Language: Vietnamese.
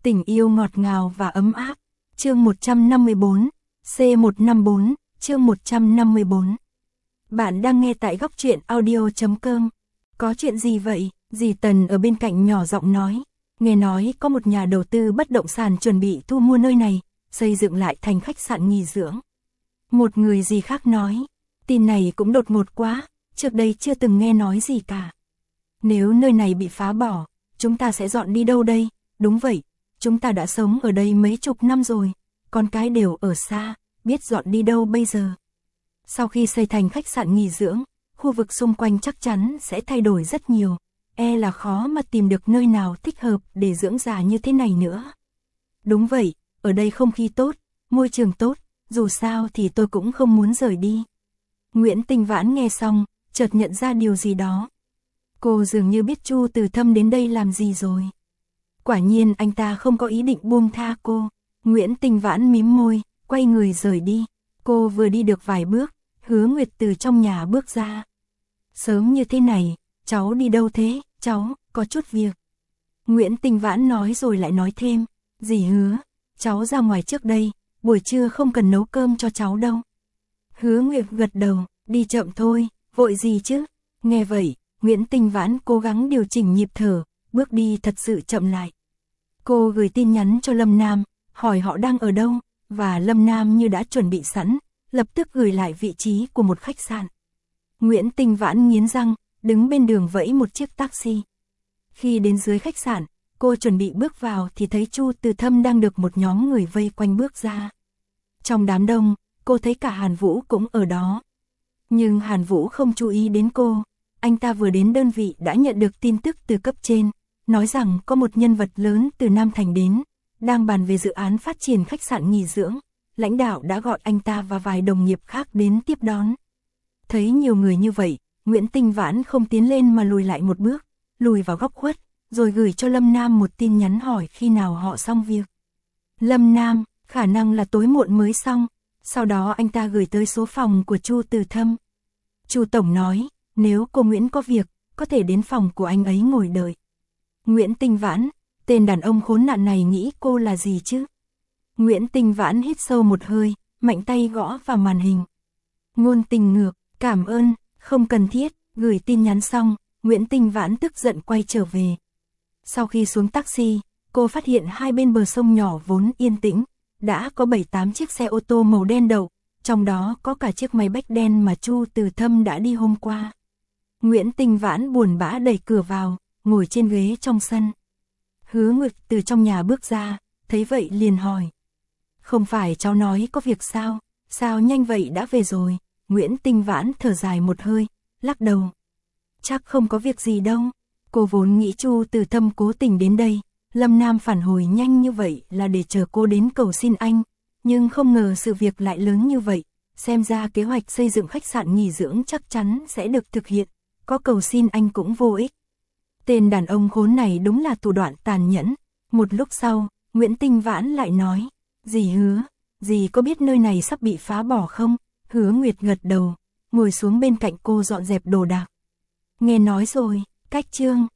Tình yêu ngọt ngào và ấm áp. Chương 154, C154, chương 154. Bạn đang nghe tại góc truyện audio.com. Có chuyện gì vậy? Dì Tần ở bên cạnh nhỏ giọng nói. Nghe nói có một nhà đầu tư bất động sản chuẩn bị thu mua nơi này, xây dựng lại thành khách sạn nghỉ dưỡng. Một người dì khác nói, tin này cũng đột ngột quá, trước đây chưa từng nghe nói gì cả. Nếu nơi này bị phá bỏ, chúng ta sẽ dọn đi đâu đây? Đúng vậy, chúng ta đã sống ở đây mấy chục năm rồi, con cái đều ở xa, biết dọn đi đâu bây giờ. Sau khi xây thành khách sạn nghỉ dưỡng, khu vực xung quanh chắc chắn sẽ thay đổi rất nhiều, e là khó mà tìm được nơi nào thích hợp để dưỡng già như thế này nữa. Đúng vậy, ở đây không khí tốt, môi trường tốt, dù sao thì tôi cũng không muốn rời đi. Nguyễn Tinh Vãn nghe xong, chợt nhận ra điều gì đó. Cô dường như biết Chu Từ Thâm đến đây làm gì rồi. Quả nhiên anh ta không có ý định buông tha cô. Nguyễn Tinh Vãn mím môi, quay người rời đi. Cô vừa đi được vài bước, Hứa Nguyệt từ trong nhà bước ra. Sớm như thế này, cháu đi đâu thế? Cháu, có chút việc. Nguyễn Tinh Vãn nói rồi lại nói thêm. Dì Hứa, cháu ra ngoài trước đây, buổi trưa không cần nấu cơm cho cháu đâu. Hứa Nguyệt gật đầu, đi chậm thôi, vội gì chứ? Nghe vậy, Nguyễn Tinh Vãn cố gắng điều chỉnh nhịp thở, bước đi thật sự chậm lại. Cô gửi tin nhắn cho Lâm Nam, hỏi họ đang ở đâu, và Lâm Nam như đã chuẩn bị sẵn, lập tức gửi lại vị trí của một khách sạn. Nguyễn Tinh Vãn nghiến răng, đứng bên đường vẫy một chiếc taxi. Khi đến dưới khách sạn, cô chuẩn bị bước vào thì thấy Chu Từ Thâm đang được một nhóm người vây quanh bước ra. Trong đám đông, cô thấy cả Hàn Vũ cũng ở đó. Nhưng Hàn Vũ không chú ý đến cô. Anh ta vừa đến đơn vị đã nhận được tin tức từ cấp trên, nói rằng có một nhân vật lớn từ Nam Thành đến, đang bàn về dự án phát triển khách sạn nghỉ dưỡng. Lãnh đạo đã gọi anh ta và vài đồng nghiệp khác đến tiếp đón. Thấy nhiều người như vậy, Nguyễn Tinh Vãn không tiến lên mà lùi lại một bước, lùi vào góc khuất, rồi gửi cho Lâm Nam một tin nhắn hỏi khi nào họ xong việc. Lâm Nam, khả năng là tối muộn mới xong. Sau đó anh ta gửi tới số phòng của Chu Từ Thâm. Chu Tổng nói, nếu cô Nguyễn có việc, có thể đến phòng của anh ấy ngồi đợi. Nguyễn Tinh Vãn, tên đàn ông khốn nạn này nghĩ cô là gì chứ? Nguyễn Tinh Vãn hít sâu một hơi, mạnh tay gõ vào màn hình. Ngôn Tình Ngược, cảm ơn, không cần thiết. Gửi tin nhắn xong, Nguyễn Tinh Vãn tức giận quay trở về. Sau khi xuống taxi, cô phát hiện hai bên bờ sông nhỏ vốn yên tĩnh, đã có 7-8 chiếc xe ô tô màu đen đậu, trong đó có cả chiếc máy bách đen mà Chu Từ Thâm đã đi hôm qua. Nguyễn Tinh Vãn buồn bã đẩy cửa vào, ngồi trên ghế trong sân. Hứa Nguyệt từ trong nhà bước ra, thấy vậy liền hỏi. Không phải cháu nói có việc sao? Sao nhanh vậy đã về rồi? Nguyễn Tinh Vãn thở dài một hơi, lắc đầu. Chắc không có việc gì đâu. Cô vốn nghĩ Chu Từ Thâm cố tình đến đây, Lâm Nam phản hồi nhanh như vậy là để chờ cô đến cầu xin anh, nhưng không ngờ sự việc lại lớn như vậy, xem ra kế hoạch xây dựng khách sạn nghỉ dưỡng chắc chắn sẽ được thực hiện, có cầu xin anh cũng vô ích. Tên đàn ông khốn này đúng là thủ đoạn tàn nhẫn. Một lúc sau, Nguyễn Tinh Vãn lại nói, dì Hứa, dì có biết nơi này sắp bị phá bỏ không? Hứa Nguyệt gật đầu, ngồi xuống bên cạnh cô dọn dẹp đồ đạc. Nghe nói rồi, cách chương